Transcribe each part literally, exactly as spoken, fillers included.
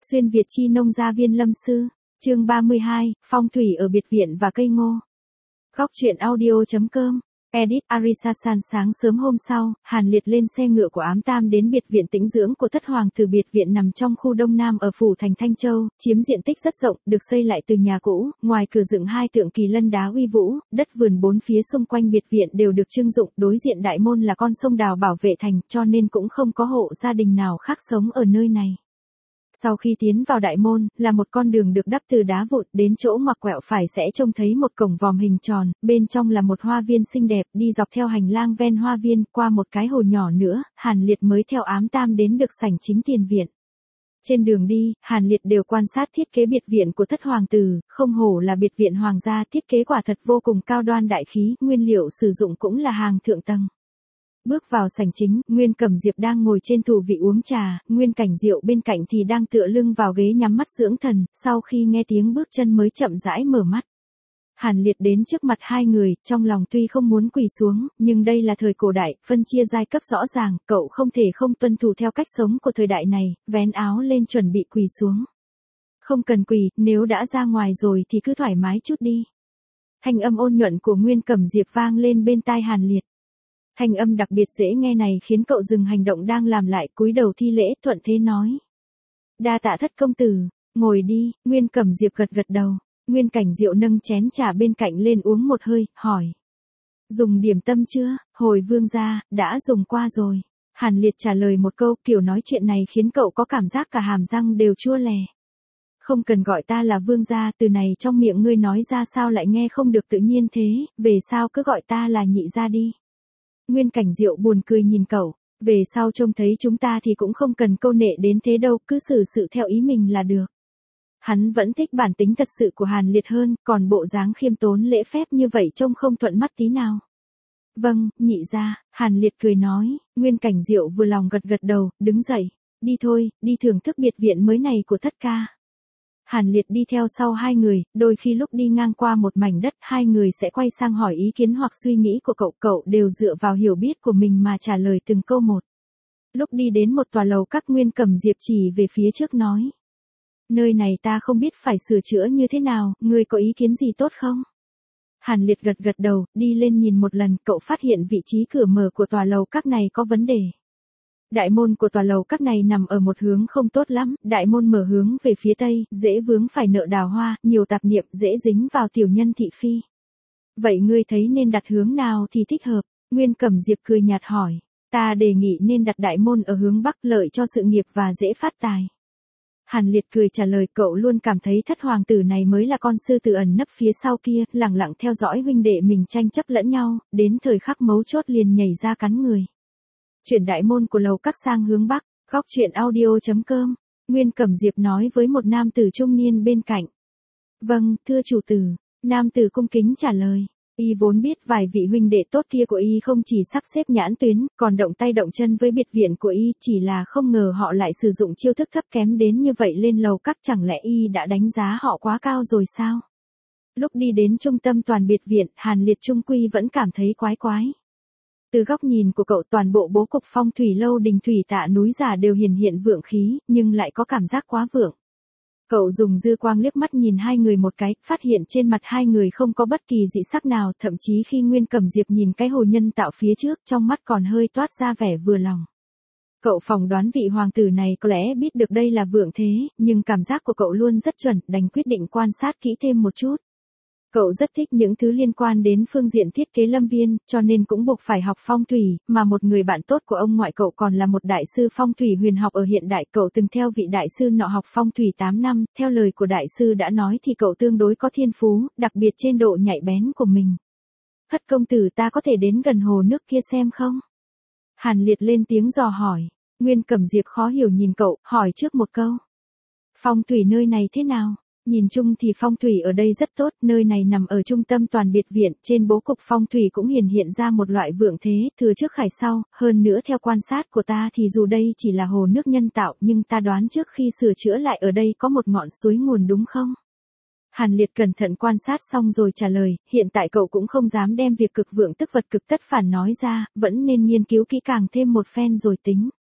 Xuyên Việt chi nông gia viên lâm sư, chương ba mươi hai, phong thủy ở biệt viện và cây ngô. Góc truyện audio.com, edit Arisasan. Sáng sớm hôm sau, Hàn Liệt lên xe ngựa của Ám Tam đến biệt viện tĩnh dưỡng của thất hoàng tử. Biệt viện nằm trong khu Đông Nam ở phủ thành Thanh Châu, chiếm diện tích rất rộng, được xây lại từ nhà cũ, ngoài cửa dựng hai tượng kỳ lân đá uy vũ, đất vườn bốn phía xung quanh biệt viện đều được trưng dụng, đối diện đại môn là con sông Đào bảo vệ thành, cho nên cũng không có hộ gia đình nào khác sống ở nơi này. Sau khi tiến vào đại môn, là một con đường được đắp từ đá vụn, đến chỗ ngoặt quẹo phải sẽ trông thấy một cổng vòm hình tròn, bên trong là một hoa viên xinh đẹp, đi dọc theo hành lang ven hoa viên, qua một cái hồ nhỏ nữa, Hàn Liệt mới theo Ám Tam đến được sảnh chính tiền viện. Trên đường đi, Hàn Liệt đều quan sát thiết kế biệt viện của thất hoàng tử, không hổ là biệt viện hoàng gia, thiết kế quả thật vô cùng cao đoan đại khí, nguyên liệu sử dụng cũng là hàng thượng tầng. Bước vào sảnh chính, Nguyên Cẩm Diệp đang ngồi trên thủ vị uống trà, Nguyên Cảnh Diệu bên cạnh thì đang tựa lưng vào ghế nhắm mắt dưỡng thần, sau khi nghe tiếng bước chân mới chậm rãi mở mắt. Hàn Liệt đến trước mặt hai người, trong lòng tuy không muốn quỳ xuống, nhưng đây là thời cổ đại, phân chia giai cấp rõ ràng, cậu không thể không tuân thủ theo cách sống của thời đại này, vén áo lên chuẩn bị quỳ xuống. Không cần quỳ, nếu đã ra ngoài rồi thì cứ thoải mái chút đi. Thanh âm ôn nhuận của Nguyên Cẩm Diệp vang lên bên tai Hàn Liệt. Thanh âm đặc biệt dễ nghe này khiến cậu dừng hành động đang làm lại, cúi đầu thi lễ, thuận thế nói: "Đa tạ thất công tử, ngồi đi." Nguyên Cẩm Diệp gật gật đầu. Nguyên Cảnh Diệu nâng chén trà bên cạnh lên uống một hơi, hỏi: "Dùng điểm tâm chưa?" "Hồi vương gia, đã dùng qua rồi." Hàn Liệt trả lời một câu, kiểu nói chuyện này khiến cậu có cảm giác cả hàm răng đều chua lè. "Không cần gọi ta là vương gia, từ này trong miệng ngươi nói ra sao lại nghe không được tự nhiên thế, về sau cứ gọi ta là nhị gia đi." Nguyên Cảnh Diệu buồn cười nhìn cậu, về sau trông thấy chúng ta thì cũng không cần câu nệ đến thế đâu, cứ xử sự theo ý mình là được. Hắn vẫn thích bản tính thật sự của Hàn Liệt hơn, còn bộ dáng khiêm tốn lễ phép như vậy trông không thuận mắt tí nào. "Vâng, nhị gia." Hàn Liệt cười nói. Nguyên Cảnh Diệu vừa lòng gật gật đầu, đứng dậy, "Đi thôi, đi thưởng thức biệt viện mới này của thất ca." Hàn Liệt đi theo sau hai người, đôi khi lúc đi ngang qua một mảnh đất, hai người sẽ quay sang hỏi ý kiến hoặc suy nghĩ của cậu, cậu đều dựa vào hiểu biết của mình mà trả lời từng câu một. Lúc đi đến một tòa lầu các, Nguyên Cẩm Diệp chỉ về phía trước nói: "Nơi này ta không biết phải sửa chữa như thế nào, ngươi có ý kiến gì tốt không?" Hàn Liệt gật gật đầu, đi lên nhìn một lần, cậu phát hiện vị trí cửa mở của tòa lầu các này có vấn đề. Đại môn của tòa lầu các này nằm ở một hướng không tốt lắm, đại môn mở hướng về phía tây, dễ vướng phải nợ đào hoa, nhiều tạp niệm, dễ dính vào tiểu nhân thị phi. "Vậy ngươi thấy nên đặt hướng nào thì thích hợp?" Nguyên Cẩm Diệp cười nhạt hỏi. "Ta đề nghị nên đặt đại môn ở hướng bắc, lợi cho sự nghiệp và dễ phát tài." Hàn Liệt cười trả lời, cậu luôn cảm thấy thất hoàng tử này mới là con sư tử ẩn nấp phía sau kia, lẳng lặng theo dõi huynh đệ mình tranh chấp lẫn nhau, đến thời khắc mấu chốt liền nhảy ra cắn người. Chuyển đại môn của lầu các sang hướng bắc. Góc truyện audio.com, Nguyên Cẩm Diệp nói với một nam tử trung niên bên cạnh. "Vâng, thưa chủ tử." Nam tử cung kính trả lời. Y vốn biết vài vị huynh đệ tốt kia của Y không chỉ sắp xếp nhãn tuyến, còn động tay động chân với biệt viện của Y, chỉ là không ngờ họ lại sử dụng chiêu thức thấp kém đến như vậy lên lầu các, chẳng lẽ Y đã đánh giá họ quá cao rồi sao? Lúc đi đến trung tâm toàn biệt viện, Hàn Liệt trung quy vẫn cảm thấy quái quái. Từ góc nhìn của cậu, toàn bộ bố cục phong thủy lâu đình thủy tạ núi giả đều hiển hiện vượng khí, nhưng lại có cảm giác quá vượng. Cậu dùng dư quang liếc mắt nhìn hai người một cái, phát hiện trên mặt hai người không có bất kỳ dị sắc nào, thậm chí khi Nguyên Cẩm Diệp nhìn cái hồ nhân tạo phía trước, trong mắt còn hơi toát ra vẻ vừa lòng. Cậu phỏng đoán vị hoàng tử này có lẽ biết được đây là vượng thế, nhưng cảm giác của cậu luôn rất chuẩn, đành quyết định quan sát kỹ thêm một chút. Cậu rất thích những thứ liên quan đến phương diện thiết kế lâm viên, cho nên cũng buộc phải học phong thủy, mà một người bạn tốt của ông ngoại cậu còn là một đại sư phong thủy huyền học ở hiện đại. Cậu từng theo vị đại sư nọ học phong thủy tám năm, theo lời của đại sư đã nói thì cậu tương đối có thiên phú, đặc biệt trên độ nhạy bén của mình. "Thất công tử, ta có thể đến gần hồ nước kia xem không?" Hàn Liệt lên tiếng dò hỏi. Nguyên Cẩm Diệp khó hiểu nhìn cậu, hỏi trước một câu: "Phong thủy nơi này thế nào?" Nhìn chung thì phong thủy ở đây rất tốt, nơi này nằm ở trung tâm toàn biệt viện, trên bố cục phong thủy cũng hiển hiện ra một loại vượng thế, thừa trước khải sau, hơn nữa theo quan sát của ta thì dù đây chỉ là hồ nước nhân tạo, nhưng ta đoán trước khi sửa chữa lại ở đây có một ngọn suối nguồn đúng không? Hàn Liệt cẩn thận quan sát xong rồi trả lời, hiện tại cậu cũng không dám đem việc cực vượng tức vật cực tất phản nói ra, vẫn nên nghiên cứu kỹ càng thêm một phen rồi tính.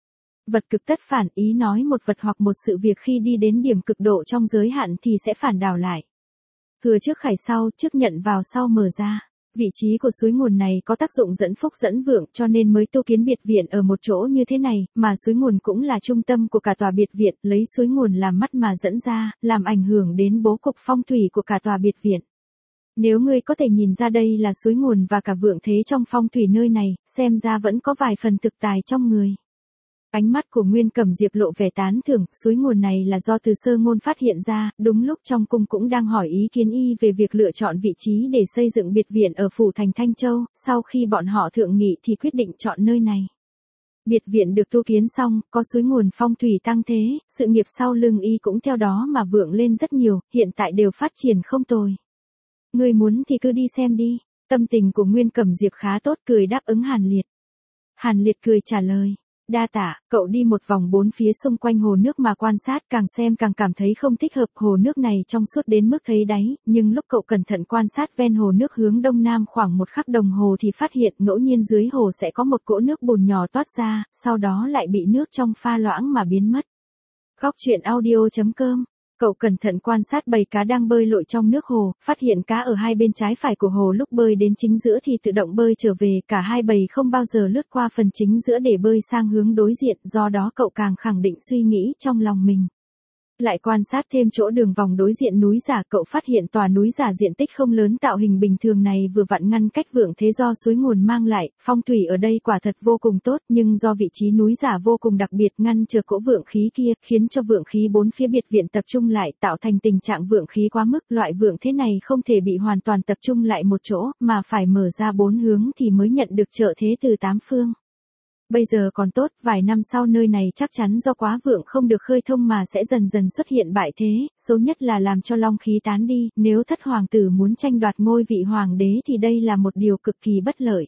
Vật cực tất phản, ý nói một vật hoặc một sự việc khi đi đến điểm cực độ trong giới hạn thì sẽ phản đảo lại. Thừa trước khải sau, trước nhận vào sau mở ra. Vị trí của suối nguồn này có tác dụng dẫn phúc dẫn vượng cho nên mới tu kiến biệt viện ở một chỗ như thế này, mà suối nguồn cũng là trung tâm của cả tòa biệt viện, lấy suối nguồn làm mắt mà dẫn ra, làm ảnh hưởng đến bố cục phong thủy của cả tòa biệt viện. Nếu ngươi có thể nhìn ra đây là suối nguồn và cả vượng thế trong phong thủy nơi này, xem ra vẫn có vài phần thực tài trong người. Ánh mắt của Nguyên Cẩm Diệp lộ vẻ tán thưởng, suối nguồn này là do Từ Sơ Ngôn phát hiện ra, đúng lúc trong cung cũng đang hỏi ý kiến y về việc lựa chọn vị trí để xây dựng biệt viện ở phủ thành Thanh Châu, sau khi bọn họ thượng nghị thì quyết định chọn nơi này. Biệt viện được tu kiến xong, có suối nguồn phong thủy tăng thế, sự nghiệp sau lưng y cũng theo đó mà vượng lên rất nhiều, hiện tại đều phát triển không tồi. Ngươi muốn thì cứ đi xem đi, tâm tình của Nguyên Cẩm Diệp khá tốt, cười đáp ứng Hàn Liệt. Hàn Liệt cười trả lời. Đa tạ, cậu đi một vòng bốn phía xung quanh hồ nước mà quan sát, càng xem càng cảm thấy không thích hợp, hồ nước này trong suốt đến mức thấy đáy, nhưng lúc cậu cẩn thận quan sát ven hồ nước hướng đông nam khoảng một khắc đồng hồ thì phát hiện ngẫu nhiên dưới hồ sẽ có một cỗ nước bùn nhỏ toát ra, sau đó lại bị nước trong pha loãng mà biến mất. Góc truyện audio chấm com. Cậu cẩn thận quan sát bầy cá đang bơi lội trong nước hồ, phát hiện cá ở hai bên trái phải của hồ lúc bơi đến chính giữa thì tự động bơi trở về, cả hai bầy không bao giờ lướt qua phần chính giữa để bơi sang hướng đối diện, do đó cậu càng khẳng định suy nghĩ trong lòng mình. Lại quan sát thêm chỗ đường vòng đối diện núi giả, cậu phát hiện tòa núi giả diện tích không lớn tạo hình bình thường này vừa vặn ngăn cách vượng thế do suối nguồn mang lại, phong thủy ở đây quả thật vô cùng tốt, nhưng do vị trí núi giả vô cùng đặc biệt ngăn trở cỗ vượng khí kia, khiến cho vượng khí bốn phía biệt viện tập trung lại, tạo thành tình trạng vượng khí quá mức, loại vượng thế này không thể bị hoàn toàn tập trung lại một chỗ, mà phải mở ra bốn hướng thì mới nhận được trợ thế từ tám phương. Bây giờ còn tốt, vài năm sau nơi này chắc chắn do quá vượng không được khơi thông mà sẽ dần dần xuất hiện bại thế, số nhất là làm cho long khí tán đi, nếu thất hoàng tử muốn tranh đoạt ngôi vị hoàng đế thì đây là một điều cực kỳ bất lợi.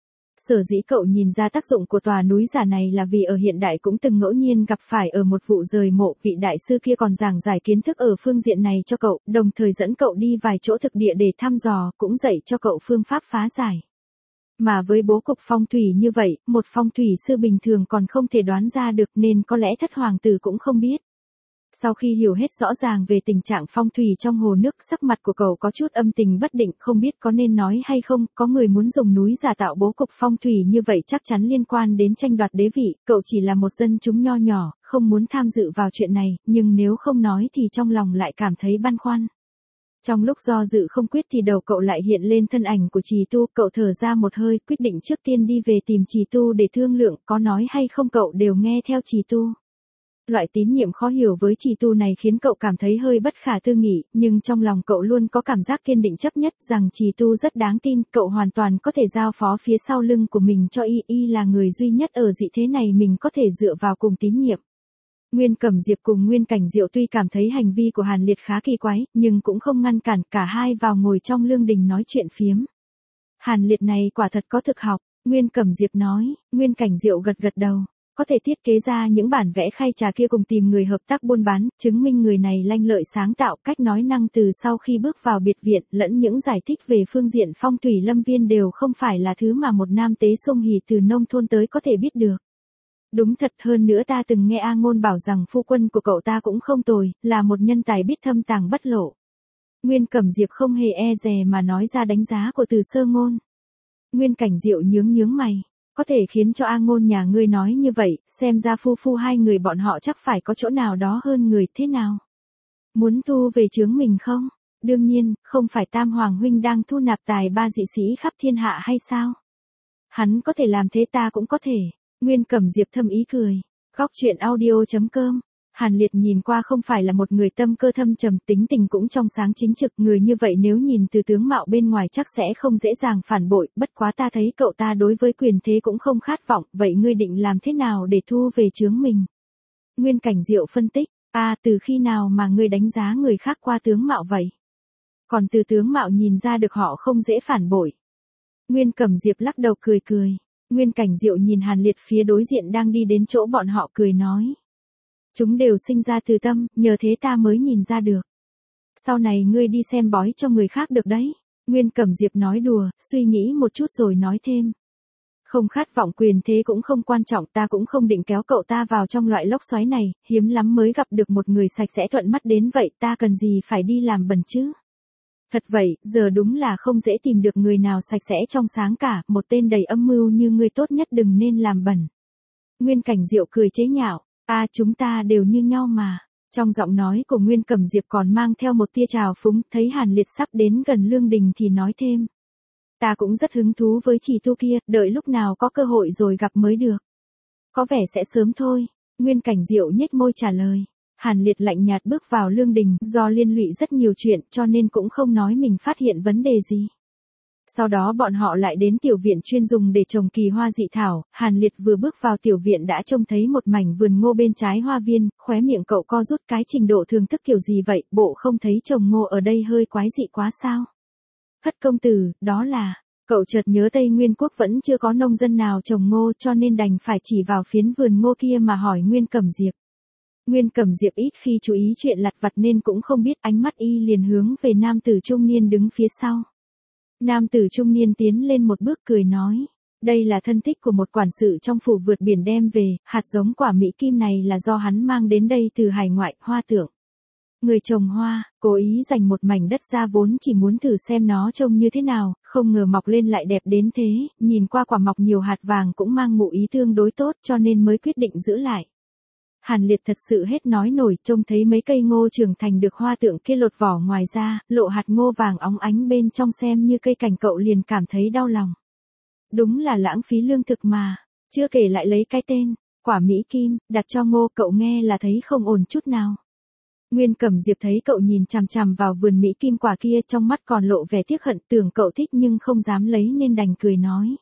Sở dĩ cậu nhìn ra tác dụng của tòa núi giả này là vì ở hiện đại cũng từng ngẫu nhiên gặp phải ở một vụ rời mộ, vị đại sư kia còn giảng giải kiến thức ở phương diện này cho cậu, đồng thời dẫn cậu đi vài chỗ thực địa để thăm dò, cũng dạy cho cậu phương pháp phá giải. Mà với bố cục phong thủy như vậy, một phong thủy sư bình thường còn không thể đoán ra được nên có lẽ thất hoàng tử cũng không biết. Sau khi hiểu hết rõ ràng về tình trạng phong thủy trong hồ nước, sắc mặt của cậu có chút âm tình bất định, không biết có nên nói hay không, có người muốn dùng núi giả tạo bố cục phong thủy như vậy chắc chắn liên quan đến tranh đoạt đế vị, cậu chỉ là một dân chúng nho nhỏ, không muốn tham dự vào chuyện này, nhưng nếu không nói thì trong lòng lại cảm thấy băn khoăn. Trong lúc do dự không quyết thì đầu cậu lại hiện lên thân ảnh của Trì Tu, cậu thở ra một hơi, quyết định trước tiên đi về tìm Trì Tu để thương lượng, có nói hay không cậu đều nghe theo Trì Tu. Loại tín nhiệm khó hiểu với Trì Tu này khiến cậu cảm thấy hơi bất khả tư nghị, nhưng trong lòng cậu luôn có cảm giác kiên định chấp nhất rằng Trì Tu rất đáng tin, cậu hoàn toàn có thể giao phó phía sau lưng của mình cho y, y là người duy nhất ở dị thế này mình có thể dựa vào cùng tín nhiệm. Nguyên Cẩm Diệp cùng Nguyên Cảnh Diệu tuy cảm thấy hành vi của Hàn Liệt khá kỳ quái, nhưng cũng không ngăn cản, cả hai vào ngồi trong lương đình nói chuyện phiếm. Hàn Liệt này quả thật có thực học, Nguyên Cẩm Diệp nói, Nguyên Cảnh Diệu gật gật đầu, có thể thiết kế ra những bản vẽ khay trà kia cùng tìm người hợp tác buôn bán, chứng minh người này lanh lợi sáng tạo, cách nói năng từ sau khi bước vào biệt viện, lẫn những giải thích về phương diện phong thủy lâm viên đều không phải là thứ mà một nam tế sung hỉ từ nông thôn tới có thể biết được. Đúng thật, hơn nữa ta từng nghe A Ngôn bảo rằng phu quân của cậu ta cũng không tồi, là một nhân tài biết thâm tàng bất lộ. Nguyên Cẩm Diệp không hề e dè mà nói ra đánh giá của Từ Sơ Ngôn. Nguyên Cảnh Diệu nhướng nhướng mày, có thể khiến cho A Ngôn nhà ngươi nói như vậy, xem ra phu phu hai người bọn họ chắc phải có chỗ nào đó hơn người, thế nào? Muốn thu về chướng mình không? Đương nhiên, không phải Tam Hoàng huynh đang thu nạp tài ba dị sĩ khắp thiên hạ hay sao? Hắn có thể làm thế, ta cũng có thể. Nguyên Cẩm Diệp thâm ý cười. Góc truyện audio chấm com. Hàn Liệt nhìn qua không phải là một người tâm cơ thâm trầm, tính tình cũng trong sáng chính trực, người như vậy nếu nhìn từ tướng mạo bên ngoài chắc sẽ không dễ dàng phản bội, bất quá ta thấy cậu ta đối với quyền thế cũng không khát vọng, vậy ngươi định làm thế nào để thu về chướng mình? Nguyên Cảnh Diệu phân tích, a à, từ khi nào mà ngươi đánh giá người khác qua tướng mạo vậy? Còn từ tướng mạo nhìn ra được họ không dễ phản bội. Nguyên Cẩm Diệp lắc đầu cười cười. Nguyên Cảnh Diệu nhìn Hàn Liệt phía đối diện đang đi đến chỗ bọn họ cười nói. Chúng đều sinh ra từ tâm, nhờ thế ta mới nhìn ra được. Sau này ngươi đi xem bói cho người khác được đấy. Nguyên Cẩm Diệp nói đùa, suy nghĩ một chút rồi nói thêm. Không khát vọng quyền thế cũng không quan trọng, ta cũng không định kéo cậu ta vào trong loại lốc xoáy này, hiếm lắm mới gặp được một người sạch sẽ thuận mắt đến vậy, ta cần gì phải đi làm bẩn chứ. Thật vậy, giờ đúng là không dễ tìm được người nào sạch sẽ trong sáng cả, một tên đầy âm mưu như ngươi tốt nhất đừng nên làm bẩn. Nguyên Cảnh Diệu cười chế nhạo, a chúng ta đều như nhau mà. Trong giọng nói của Nguyên Cẩm Diệp còn mang theo một tia trào phúng, thấy Hàn Liệt sắp đến gần Lương Đình thì nói thêm. Ta cũng rất hứng thú với Trì Tu kia, đợi lúc nào có cơ hội rồi gặp mới được. Có vẻ sẽ sớm thôi, Nguyên Cảnh Diệu nhếch môi trả lời. Hàn Liệt lạnh nhạt bước vào Lương Đình, do liên lụy rất nhiều chuyện cho nên cũng không nói mình phát hiện vấn đề gì. Sau đó bọn họ lại đến tiểu viện chuyên dùng để trồng kỳ hoa dị thảo, Hàn Liệt vừa bước vào tiểu viện đã trông thấy một mảnh vườn ngô bên trái hoa viên, khóe miệng cậu co rút, cái trình độ thưởng thức kiểu gì vậy, bộ không thấy trồng ngô ở đây hơi quái dị quá sao? Thất công tử, đó là, cậu chợt nhớ Tây Nguyên Quốc vẫn chưa có nông dân nào trồng ngô cho nên đành phải chỉ vào phiến vườn ngô kia mà hỏi Nguyên Cẩm Diệp. Nguyên Cẩm Diệp ít khi chú ý chuyện lặt vặt nên cũng không biết, ánh mắt y liền hướng về nam tử trung niên đứng phía sau. Nam tử trung niên tiến lên một bước cười nói, đây là thân thích của một quản sự trong phủ vượt biển đem về, hạt giống quả mỹ kim này là do hắn mang đến đây từ hải ngoại, Hoa Tượng. Người trồng hoa, cố ý dành một mảnh đất ra vốn chỉ muốn thử xem nó trông như thế nào, không ngờ mọc lên lại đẹp đến thế, nhìn qua quả mọc nhiều hạt vàng cũng mang ngụ ý tương đối tốt cho nên mới quyết định giữ lại. Hàn Liệt thật sự hết nói nổi, trông thấy mấy cây ngô trưởng thành được Hoa Tượng kia lột vỏ ngoài ra, lộ hạt ngô vàng óng ánh bên trong xem như cây cảnh, cậu liền cảm thấy đau lòng. Đúng là lãng phí lương thực mà, chưa kể lại lấy cái tên, quả mỹ kim, đặt cho ngô, cậu nghe là thấy không ổn chút nào. Nguyên Cẩm Diệp thấy cậu nhìn chằm chằm vào vườn mỹ kim quả kia, trong mắt còn lộ vẻ tiếc hận, tưởng cậu thích nhưng không dám lấy nên đành cười nói.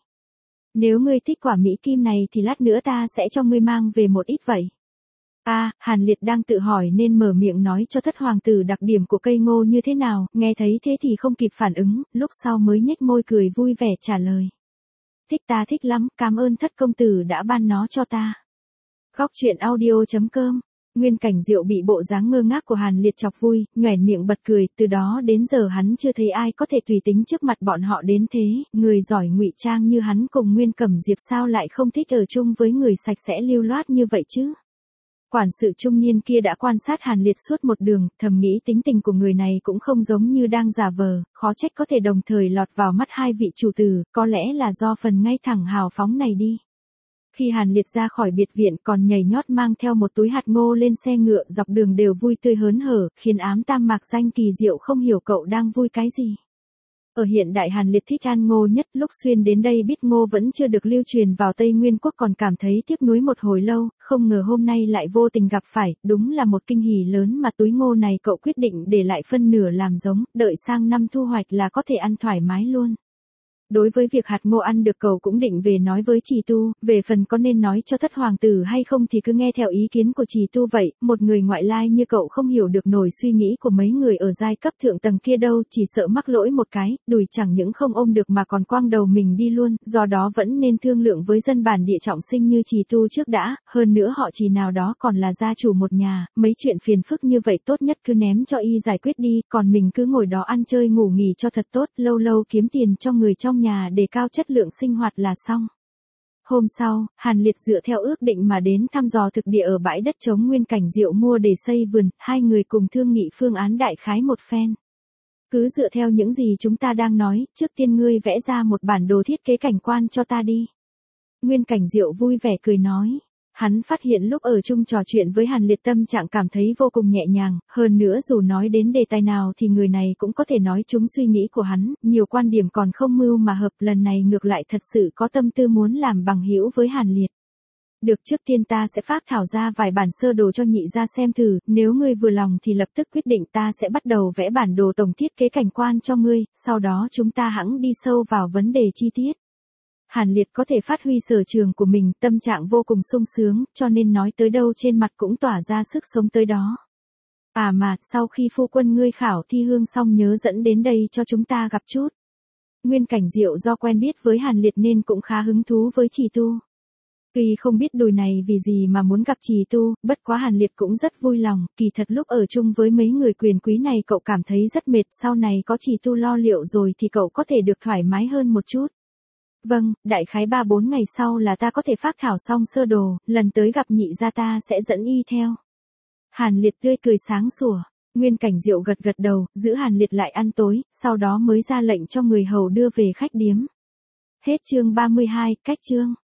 Nếu ngươi thích quả mỹ kim này thì lát nữa ta sẽ cho ngươi mang về một ít vậy. A, à, Hàn Liệt đang tự hỏi nên mở miệng nói cho thất hoàng tử đặc điểm của cây ngô như thế nào, nghe thấy thế thì không kịp phản ứng, lúc sau mới nhếch môi cười vui vẻ trả lời. Thích, ta thích lắm, cảm ơn thất công tử đã ban nó cho ta. Góc truyện audio chấm com. Nguyên Cảnh Diệu bị bộ dáng ngơ ngác của Hàn Liệt chọc vui, nhoẻn miệng bật cười, từ đó đến giờ hắn chưa thấy ai có thể tùy tính trước mặt bọn họ đến thế, người giỏi ngụy trang như hắn cùng Nguyên Cẩm Diệp sao lại không thích ở chung với người sạch sẽ lưu loát như vậy chứ. Quản sự trung niên kia đã quan sát Hàn Liệt suốt một đường, thầm nghĩ tính tình của người này cũng không giống như đang giả vờ, khó trách có thể đồng thời lọt vào mắt hai vị chủ tử, có lẽ là do phần ngay thẳng hào phóng này đi. Khi Hàn Liệt ra khỏi biệt viện còn nhảy nhót mang theo một túi hạt ngô lên xe ngựa, dọc đường đều vui tươi hớn hở, khiến ám tam mạc danh Kỳ Diệu không hiểu cậu đang vui cái gì. Ở hiện đại Hàn Liệt thích ăn ngô nhất, lúc xuyên đến đây biết ngô vẫn chưa được lưu truyền vào Tây Nguyên Quốc còn cảm thấy tiếc nuối một hồi lâu, không ngờ hôm nay lại vô tình gặp phải, đúng là một kinh hỉ lớn mà túi ngô này cậu quyết định để lại phân nửa làm giống, đợi sang năm thu hoạch là có thể ăn thoải mái luôn. Đối với việc hạt ngô ăn được cậu cũng định về nói với Trì Tu, về phần có nên nói cho thất hoàng tử hay không thì cứ nghe theo ý kiến của Trì Tu vậy, một người ngoại lai như cậu không hiểu được nổi suy nghĩ của mấy người ở giai cấp thượng tầng kia đâu, chỉ sợ mắc lỗi một cái, đùi chẳng những không ôm được mà còn quăng đầu mình đi luôn, do đó vẫn nên thương lượng với dân bản địa trọng sinh như Trì Tu trước đã, hơn nữa họ Trì nào đó còn là gia chủ một nhà, mấy chuyện phiền phức như vậy tốt nhất cứ ném cho y giải quyết đi, còn mình cứ ngồi đó ăn chơi ngủ nghỉ cho thật tốt, lâu lâu kiếm tiền cho người trong nhà để cao chất lượng sinh hoạt là xong. Hôm sau, Hàn Liệt dựa theo ước định mà đến thăm dò thực địa ở bãi đất trống Nguyên Cảnh Diệu mua để xây vườn, hai người cùng thương nghị phương án đại khái một phen. Cứ dựa theo những gì chúng ta đang nói, trước tiên ngươi vẽ ra một bản đồ thiết kế cảnh quan cho ta đi. Nguyên Cảnh Diệu vui vẻ cười nói. Hắn phát hiện lúc ở chung trò chuyện với Hàn Liệt tâm trạng cảm thấy vô cùng nhẹ nhàng, hơn nữa dù nói đến đề tài nào thì người này cũng có thể nói trúng suy nghĩ của hắn, nhiều quan điểm còn không mưu mà hợp, lần này ngược lại thật sự có tâm tư muốn làm bằng hữu với Hàn Liệt. Được, trước tiên ta sẽ phác thảo ra vài bản sơ đồ cho nhị ra xem thử, nếu ngươi vừa lòng thì lập tức quyết định, ta sẽ bắt đầu vẽ bản đồ tổng thiết kế cảnh quan cho ngươi, sau đó chúng ta hẵng đi sâu vào vấn đề chi tiết. Hàn Liệt có thể phát huy sở trường của mình, tâm trạng vô cùng sung sướng, cho nên nói tới đâu trên mặt cũng tỏa ra sức sống tới đó. À mà, sau khi phu quân ngươi khảo thi hương xong nhớ dẫn đến đây cho chúng ta gặp chút. Nguyên Cảnh Diệu do quen biết với Hàn Liệt nên cũng khá hứng thú với Trì Tu. Tuy không biết đùi này vì gì mà muốn gặp Trì Tu, bất quá Hàn Liệt cũng rất vui lòng, kỳ thật lúc ở chung với mấy người quyền quý này cậu cảm thấy rất mệt, sau này có Trì Tu lo liệu rồi thì cậu có thể được thoải mái hơn một chút. Vâng, đại khái ba bốn ngày sau là ta có thể phác thảo xong sơ đồ, lần tới gặp nhị gia ta sẽ dẫn y theo. Hàn Liệt tươi cười sáng sủa. Nguyên Cảnh Diệu gật gật đầu, giữ Hàn Liệt lại ăn tối, sau đó mới ra lệnh cho người hầu đưa về khách điếm. Hết chương ba mươi hai, cách chương.